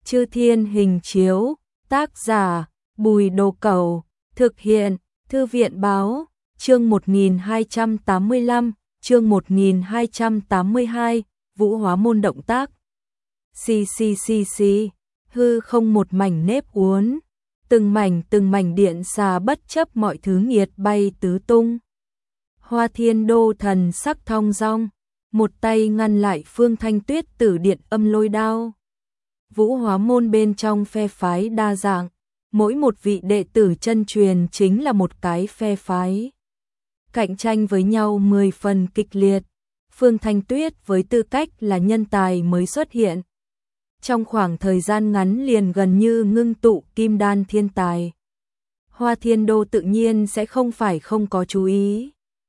Chư Thiên Hình Chiếu, tác giả Bùi Đồ Cẩu, thực hiện Thư viện Báo, chương 1285, chương 1282, Vũ Hóa Môn động tác. Xì xì xì xì, hư không một mảnh nếp uốn, từng mảnh điện xà bất chấp mọi thứ nghiệt bay tứ tung. Hoa Thiên Đô thần sắc thong dong, một tay ngăn lại Phương Thanh Tuyết tử điện âm lôi đao. Vũ Hóa Môn bên trong phe phái đa dạng, mỗi một vị đệ tử chân truyền chính là một cái phe phái. Cạnh tranh với nhau 10 phần kịch liệt, Phương Thanh Tuyết với tư cách là nhân tài mới xuất hiện. Trong khoảng thời gian ngắn liền gần như ngưng tụ kim đan thiên tài. Hoa Thiên Đô tự nhiên sẽ không phải không có chú ý.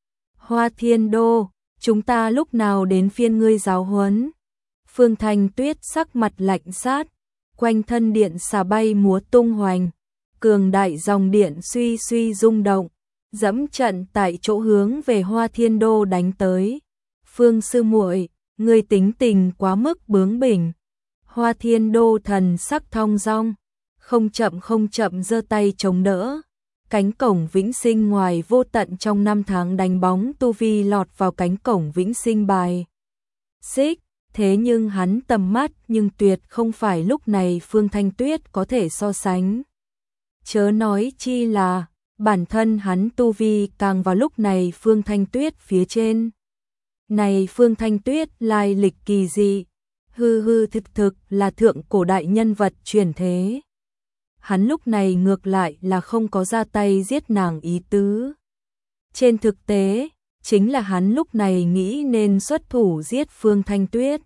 Hoa Thiên Đô, chúng ta lúc nào đến phiên ngươi giáo huấn? Phương Thanh Tuyết sắc mặt lạnh sát, quanh thân điện xà bay múa tung hoành, cường đại dòng điện suy suy rung động, dẫm trận tại chỗ hướng về Hoa Thiên Đô đánh tới. Phương sư muội, ngươi tính tình quá mức bướng bỉnh. Hoa Thiên Đô thần sắc thong dong, không chậm giơ tay chống đỡ. Cánh cổng vĩnh sinh ngoài vô tận trong 5 tháng đánh bóng tu vi lọt vào cánh cổng vĩnh sinh bài xích, thế nhưng hắn tầm mắt nhưng tuyệt không phải lúc này Phương Thanh Tuyết có thể so sánh. Chớ nói chi là, bản thân hắn tu vi càng vào lúc này Phương Thanh Tuyết phía trên. Này Phương Thanh Tuyết lai lịch kỳ dị, hư thực là thượng cổ đại nhân vật chuyển thế. Hắn lúc này ngược lại là không có ra tay giết nàng ý tứ. Trên thực tế, chính là hắn lúc này nghĩ nên xuất thủ giết Phương Thanh Tuyết.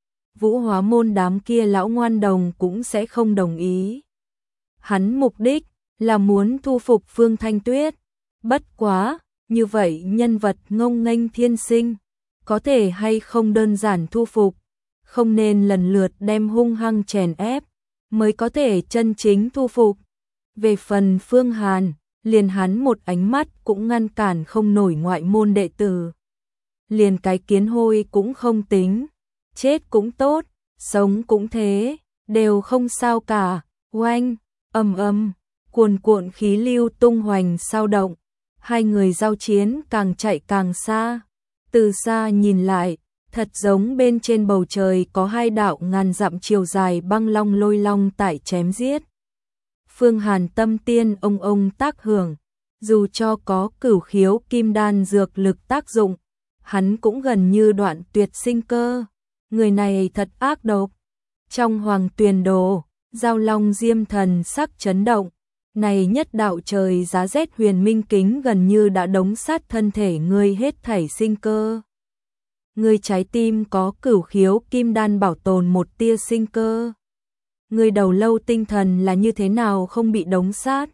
Vũ Hóa Môn đám kia lão ngoan đồng cũng sẽ không đồng ý. Hắn mục đích là muốn thu phục Phương Thanh Tuyết. Bất quá, như vậy nhân vật ngông nghênh thiên sinh, có thể hay không đơn giản thu phục, không nên lần lượt đem hung hăng chèn ép, mới có thể chân chính thu phục. Về phần Phương Hàn, liền hắn một ánh mắt cũng ngăn cản không nổi ngoại môn đệ tử. Liền cái kiến hôi cũng không tính, chết cũng tốt, sống cũng thế, đều không sao cả. Oanh, ầm, cuồn khí lưu tung hoành sao động, hai người giao chiến càng chạy càng xa. Từ xa nhìn lại, thật giống bên trên bầu trời có hai đạo ngàn dặm chiều dài băng long lôi long tại chém giết. Phương Hàn tâm tiên ông tác hưởng, dù cho có cửu khiếu kim đan dược lực tác dụng, hắn cũng gần như đoạn tuyệt sinh cơ. Người này thật ác độc. Trong Hoàng Tuyền Đồ, Giao Long Diêm thần sắc chấn động, này nhất đạo trời giá rét huyền minh kính gần như đã đống sát thân thể ngươi hết thảy sinh cơ. Ngươi trái tim có cửu khiếu kim đan bảo tồn một tia sinh cơ. Ngươi đầu lâu tinh thần là như thế nào không bị đống sát.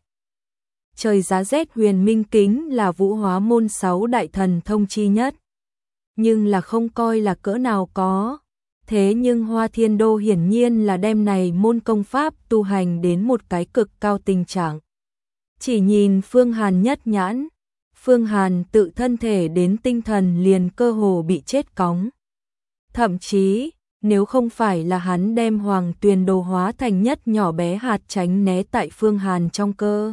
Trời giá rét huyền minh kính là Vũ Hóa Môn 6 đại thần thông chi nhất, nhưng là không coi là cỡ nào có. Thế nhưng Hoa Thiên Đô hiển nhiên là đem này môn công pháp tu hành đến một cái cực cao tình trạng. Chỉ nhìn Phương Hàn nhất nhãn, Phương Hàn tự thân thể đến tinh thần liền cơ hồ bị chết cóng. Thậm chí, nếu không phải là hắn đem Hoàng Tuyền Đồ hóa thành nhất nhỏ bé hạt tránh né tại Phương Hàn trong cơ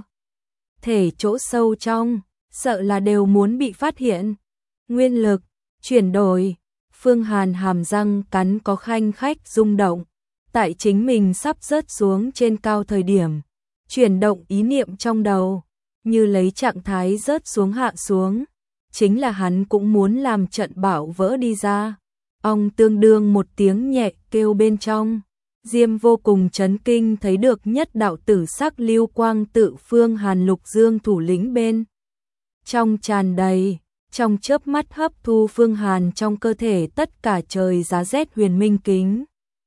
thể chỗ sâu trong, sợ là đều muốn bị phát hiện. Nguyên lực, chuyển đổi, Phương Hàn hàm răng cắn có khanh khách rung động, tại chính mình sắp rớt xuống trên cao thời điểm, chuyển động ý niệm trong đầu, như lấy trạng thái rớt xuống hạ xuống, chính là hắn cũng muốn làm trận bão vỡ đi ra. Ong tương đương một tiếng nhẹ kêu bên trong, Diêm vô cùng chấn kinh thấy được nhất đạo tử sắc lưu quang tự Phương Hàn Lục Dương thủ lĩnh bên trong tràn đầy, trong chớp mắt hấp thu Phương Hàn trong cơ thể tất cả trời giá rét huyền minh kính.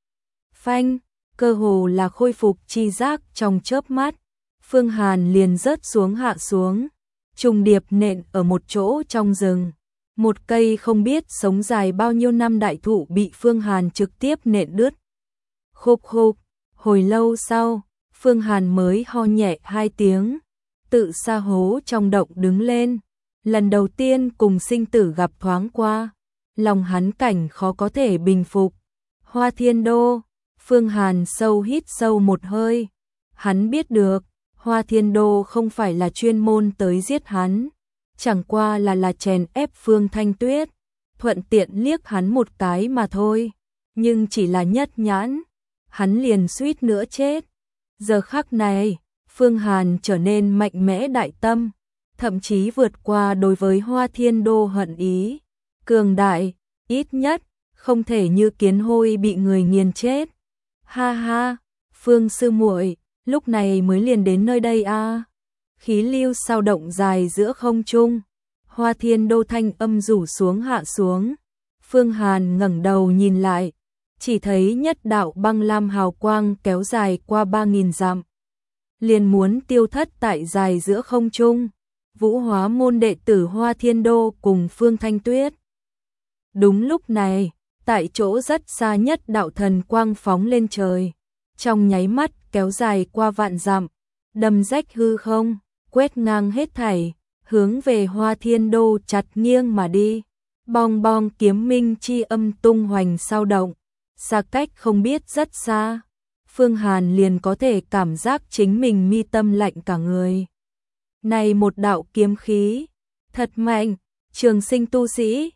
Phanh, cơ hồ là khôi phục chi giác trong chớp mắt, Phương Hàn liền rớt xuống hạ xuống, trùng điệp nện ở một chỗ trong rừng. Một cây không biết sống dài bao nhiêu năm đại thụ bị Phương Hàn trực tiếp nện đứt. Khục, hồi lâu sau, Phương Hàn mới ho nhẹ 2 tiếng, tự xa hố trong động đứng lên. Lần đầu tiên cùng sinh tử gặp thoáng qua, lòng hắn cảnh khó có thể bình phục. Hoa Thiên Đô, Phương Hàn sâu hít sâu một hơi. Hắn biết được, Hoa Thiên Đô không phải là chuyên môn tới giết hắn. Chẳng qua là chèn ép Phương Thanh Tuyết. Thuận tiện liếc hắn một cái mà thôi. Nhưng chỉ là nhất nhãn. Hắn liền suýt nữa chết. Giờ khắc này, Phương Hàn trở nên mạnh mẽ đại tâm. Thậm chí vượt qua đối với Hoa Thiên Đô hận ý. Cường đại, ít nhất, không thể như kiến hôi bị người nghiền chết. Ha ha, Phương sư muội, lúc này mới liền đến nơi đây à. Khí lưu sao động dài giữa không trung. Hoa Thiên Đô thanh âm rủ xuống hạ xuống. Phương Hàn ngẩng đầu nhìn lại, chỉ thấy nhất đạo băng lam hào quang kéo dài qua 3000 dặm. Liền muốn tiêu thất tại dài giữa không trung. Vũ Hóa môn đệ tử Hoa Thiên Đô cùng Phương Thanh Tuyết. Đúng lúc này, tại chỗ rất xa nhất đạo thần quang phóng lên trời. Trong nháy mắt kéo dài qua vạn dặm, đâm rách hư không, quét ngang hết thảy, hướng về Hoa Thiên Đô chặt nghiêng mà đi. Bong bong kiếm minh chi âm tung hoành sao động, xa cách không biết rất xa. Phương Hàn liền có thể cảm giác chính mình mi tâm lạnh cả người. Này một đạo kiếm khí, thật mạnh, Trường Sinh tu sĩ,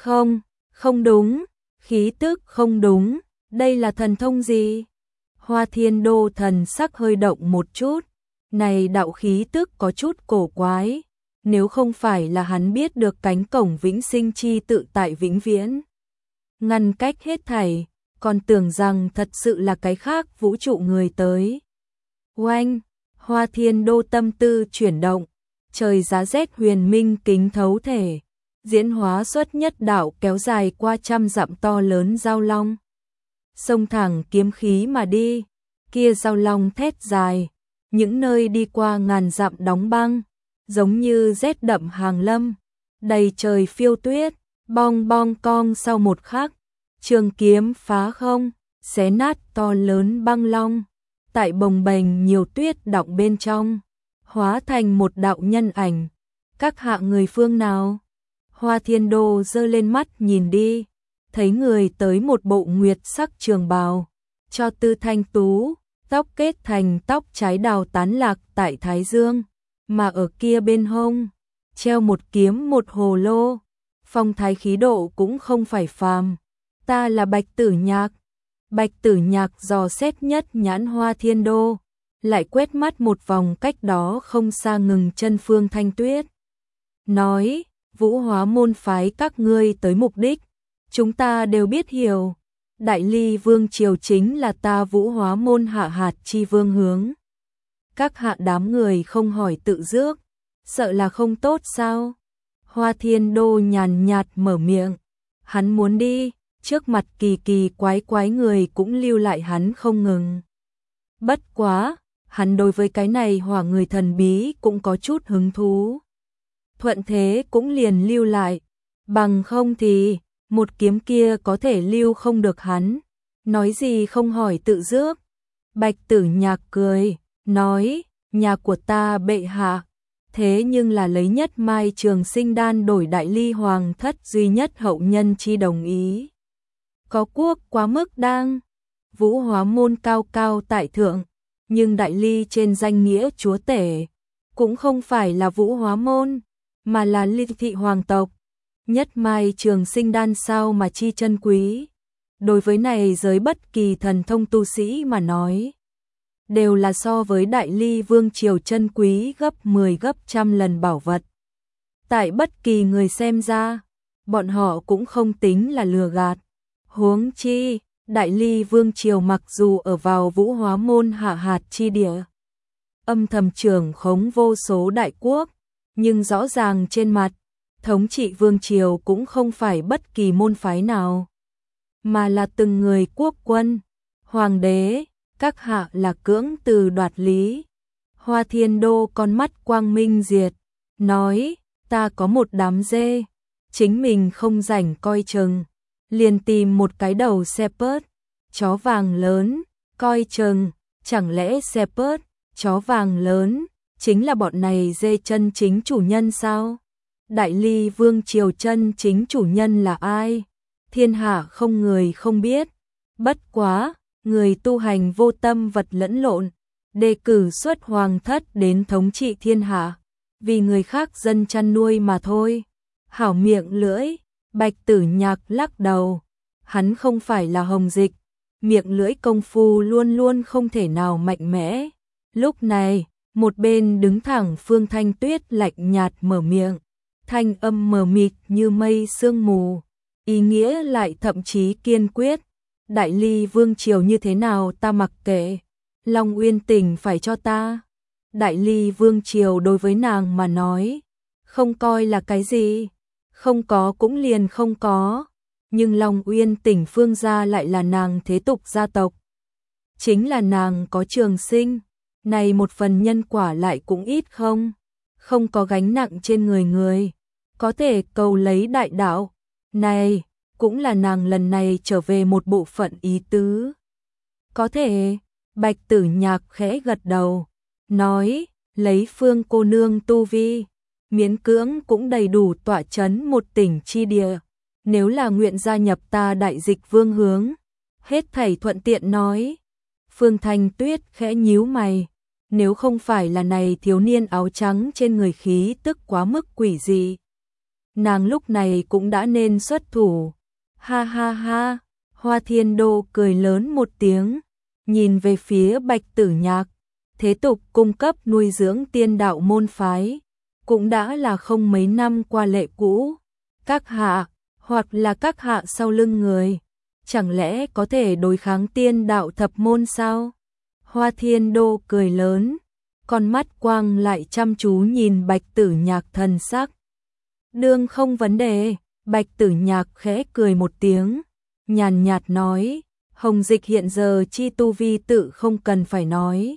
không đúng, khí tức không đúng, đây là thần thông gì? Hoa Thiên Đô thần sắc hơi động một chút, này đạo khí tức có chút cổ quái, nếu không phải là hắn biết được cánh cổng vĩnh sinh chi tự tại vĩnh viễn. Ngăn cách hết thảy, còn tưởng rằng thật sự là cái khác vũ trụ người tới. Oanh, Hoa Thiên Đô tâm tư chuyển động, trời giá rét huyền minh kính thấu thể, diễn hóa xuất nhất đạo kéo dài qua 100 dặm to lớn giao long. Xông thẳng kiếm khí mà đi, kia giao long thét dài, những nơi đi qua ngàn dặm đóng băng, giống như rét đậm hàng lâm, đầy trời phiêu tuyết, bong bong cong sau một khắc, trường kiếm phá không, xé nát to lớn băng long, tại bồng bềnh nhiều tuyết đọng bên trong, hóa thành một đạo nhân ảnh. Các hạ người phương nào? Hoa Thiên Đô giơ lên mắt nhìn đi, thấy người tới một bộ nguyệt sắc trường bào, cho tư thanh tú, tóc kết thành tóc trái đào tán lạc tại thái dương, mà ở kia bên hông, treo một kiếm một hồ lô, phong thái khí độ cũng không phải phàm. Ta là Bạch Tử Nhạc. Bạch Tử Nhạc dò xét nhất nhãn Hoa Thiên Đô, lại quét mắt một vòng cách đó không xa ngừng chân Phương Thanh Tuyết. Nói, Vũ Hóa môn phái các ngươi tới mục đích, chúng ta đều biết hiểu. Đại Ly Vương Triều chính là ta Vũ Hóa môn hạ hạt chi vương hướng. Các hạ đám người không hỏi tự rước, sợ là không tốt sao? Hoa Thiên Đô nhàn nhạt mở miệng, hắn muốn đi, trước mặt kỳ kỳ quái quái người cũng lưu lại hắn không ngừng. Bất quá, hắn đối với cái này hỏa người thần bí cũng có chút hứng thú. Thuận thế cũng liền lưu lại, bằng không thì một kiếm kia có thể lưu không được hắn. Nói gì không hỏi tự rước. Bạch Tử Nhạc cười, nói, nhà của ta bệ hạ, thế nhưng là lấy nhất mai trường sinh đan đổi Đại Ly hoàng thất duy nhất hậu nhân chi đồng ý. Có quốc quá mức đang, Vũ Hóa môn cao cao tại thượng, nhưng Đại Ly trên danh nghĩa chúa tể, cũng không phải là Vũ Hóa môn, mà là Ly thị hoàng tộc. Nhất mai trường sinh đan sao mà chi chân quý. Đối với này giới bất kỳ thần thông tu sĩ mà nói, đều là so với Đại Ly Vương Triều chân quý gấp 10 gấp trăm lần bảo vật. Tại bất kỳ người xem ra, bọn họ cũng không tính là lừa gạt. Huống chi, Đại Ly Vương Triều mặc dù ở vào Vũ Hóa môn hạ hạt chi địa, âm thầm trưởng khống vô số đại quốc, nhưng rõ ràng trên mặt, thống trị Vương Triều cũng không phải bất kỳ môn phái nào, mà là từng người quốc quân, hoàng đế, các hạ là cưỡng từ đoạt lý. Hoa Thiên Đô con mắt quang minh diệt, nói, ta có một đám dê, chính mình không rảnh coi chừng, liền tìm một cái đầu shepherd, chó vàng lớn, coi chừng, chẳng lẽ shepherd, chó vàng lớn, chính là bọn này dê chân chính chủ nhân sao? Đại Ly Vương Triều chân chính chủ nhân là ai? Thiên hạ không người không biết, bất quá, người tu hành vô tâm vật lẫn lộn, đề cử xuất hoàng thất đến thống trị thiên hạ, vì người khác dân chăn nuôi mà thôi. Hảo miệng lưỡi, Bạch Tử Nhạc lắc đầu, hắn không phải là Hồng Dịch, miệng lưỡi công phu luôn luôn không thể nào mạnh mẽ. Lúc này, một bên đứng thẳng Phương Thanh Tuyết lạnh nhạt mở miệng, thanh âm mờ mịt như mây sương mù, ý nghĩa lại thậm chí kiên quyết. Đại Ly vương triều như thế nào ta mặc kệ, Long Uyên Tỉnh phải cho ta. Đại Ly vương triều đối với nàng mà nói, không coi là cái gì, không có cũng liền không có, nhưng Long Uyên Tỉnh Phương gia lại là nàng thế tục gia tộc. Chính là nàng có trường sinh, này một phần nhân quả lại cũng ít không có gánh nặng trên người, có thể cầu lấy đại đạo, này cũng là nàng lần này trở về một bộ phận ý tứ. Có thể, Bạch Tử Nhạc khẽ gật đầu, nói, lấy Phương cô nương tu vi, miễn cưỡng cũng đầy đủ tọa chấn một tỉnh chi địa, nếu là nguyện gia nhập ta Đại Dịch Vương hướng, hết thảy thuận tiện nói. Phương Thanh Tuyết khẽ nhíu mày, nếu không phải là này thiếu niên áo trắng trên người khí tức quá mức quỷ dị, nàng lúc này cũng đã nên xuất thủ. Ha ha ha, Hoa Thiên Đô cười lớn một tiếng, nhìn về phía Bạch Tử Nhạc, thế tục cung cấp nuôi dưỡng tiên đạo môn phái, cũng đã là không mấy năm qua lệ cũ. Các hạ, hoặc là các hạ sau lưng người, chẳng lẽ có thể đối kháng tiên đạo thập môn sao? Hoa Thiên Đô cười lớn, con mắt quang lại chăm chú nhìn Bạch Tử Nhạc thần sắc. Đương không vấn đề, Bạch Tử Nhạc khẽ cười một tiếng, nhàn nhạt nói, Hồng Dịch hiện giờ chi tu vi tự không cần phải nói.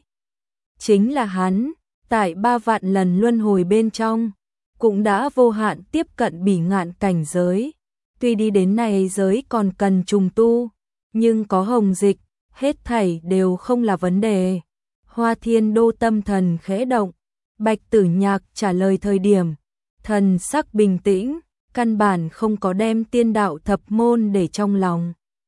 Chính là hắn, tại 3 vạn lần luân hồi bên trong, cũng đã vô hạn tiếp cận bỉ ngạn cảnh giới. Tuy đi đến này giới còn cần trùng tu, nhưng có Hồng Dịch, hết thảy đều không là vấn đề. Hoa Thiên Đô tâm thần khẽ động, Bạch Tử Nhạc trả lời thời điểm, thần sắc bình tĩnh, căn bản không có đem tiên đạo thập môn để trong lòng.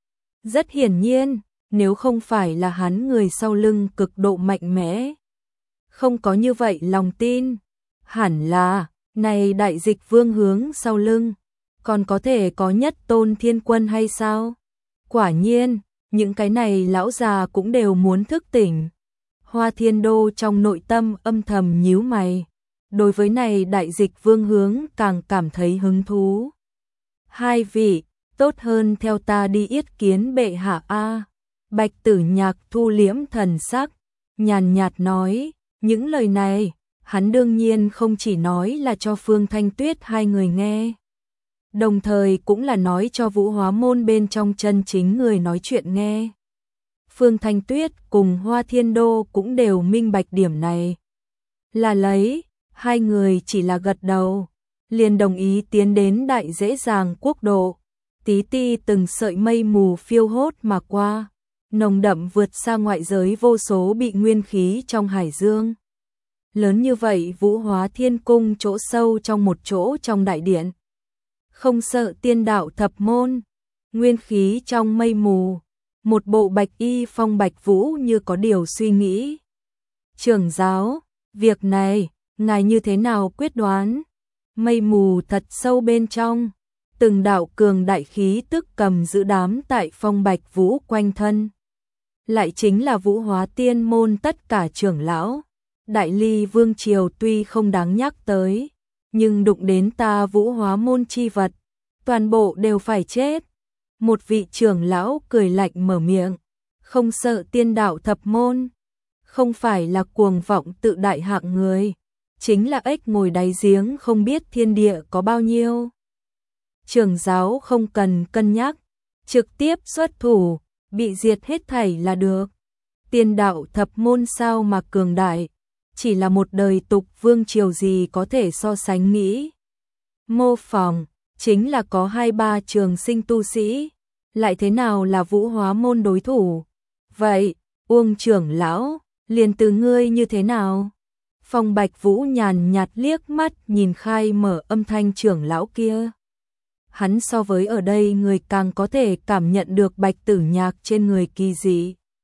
Rất hiển nhiên, nếu không phải là hắn người sau lưng cực độ mạnh mẽ, không có như vậy lòng tin, hẳn là, này Đại Dịch Vương hướng sau lưng, còn có thể có Nhất Tôn Thiên Quân hay sao? Quả nhiên, những cái này lão già cũng đều muốn thức tỉnh. Hoa Thiên Đô trong nội tâm âm thầm nhíu mày, đối với này Đại Dịch Vương hướng càng cảm thấy hứng thú. Hai vị, tốt hơn theo ta đi yết kiến bệ hạ a. Bạch Tử Nhạc thu liễm thần sắc, nhàn nhạt nói, những lời này, hắn đương nhiên không chỉ nói là cho Phương Thanh Tuyết hai người nghe, đồng thời cũng là nói cho Vũ Hóa môn bên trong chân chính người nói chuyện nghe. Phương Thanh Tuyết cùng Hoa Thiên Đô cũng đều minh bạch điểm này. Là lấy, hai người chỉ là gật đầu, liền đồng ý tiến đến Đại Dễ Dàng Quốc độ. Tí ti từng sợi mây mù phiêu hốt mà qua, nồng đậm vượt xa ngoại giới vô số bị nguyên khí trong hải dương. Lớn như vậy Vũ Hóa Thiên Cung chỗ sâu trong một chỗ trong đại điện. Không sợ tiên đạo thập môn, nguyên khí trong mây mù, một bộ bạch y phong Bạch Vũ như có điều suy nghĩ. Trưởng giáo, việc này, ngài như thế nào quyết đoán? Mây mù thật sâu bên trong, từng đạo cường đại khí tức cầm giữ đám tại phong Bạch Vũ quanh thân. Lại chính là Vũ Hóa Tiên môn tất cả trưởng lão. Đại Ly Vương triều tuy không đáng nhắc tới, nhưng đụng đến ta Vũ Hóa môn chi vật, toàn bộ đều phải chết. Một vị trưởng lão cười lạnh mở miệng, không sợ tiên đạo thập môn, không phải là cuồng vọng tự đại hạng người, chính là ếch ngồi đáy giếng không biết thiên địa có bao nhiêu. Trưởng giáo không cần cân nhắc, trực tiếp xuất thủ, bị diệt hết thảy là được. Tiên đạo thập môn sao mà cường đại, chỉ là một đời tục vương triều gì có thể so sánh nghĩ. Mô phỏng, chính là có 2-3 trường sinh tu sĩ, lại thế nào là Vũ Hóa môn đối thủ. Vậy, Uông trưởng lão, liền từ ngươi như thế nào? Phong Bạch Vũ nhàn nhạt liếc mắt nhìn khai mở âm thanh trưởng lão kia. Hắn so với ở đây người càng có thể cảm nhận được Bạch Tử Nhạc trên người kỳ dị.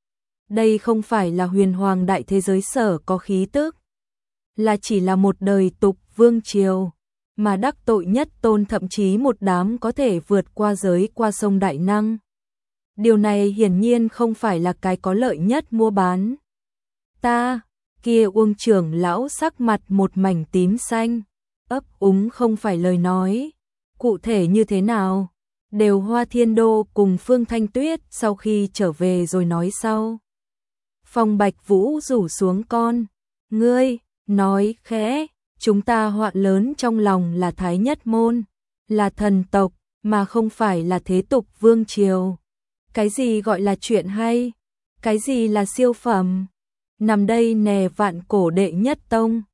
Đây không phải là huyền hoàng đại thế giới sở có khí tức, là chỉ là một đời tục vương triều, mà đắc tội nhất tôn thậm chí một đám có thể vượt qua giới qua sông đại năng. Điều này hiển nhiên không phải là cái có lợi nhất mua bán. Ta, kia Uông trưởng lão sắc mặt một mảnh tím xanh, ấp úng không phải lời nói. Cụ thể như thế nào? Đều Hoa Thiên Đô cùng Phương Thanh Tuyết sau khi trở về rồi nói sau. Phong Bạch Vũ rủ xuống con. Ngươi, nói khẽ, chúng ta hoạn lớn trong lòng là Thái Nhất Môn, là thần tộc, mà không phải là thế tục vương triều. Cái gì gọi là chuyện hay? Cái gì là siêu phẩm? Nằm đây nè vạn cổ đệ nhất tông.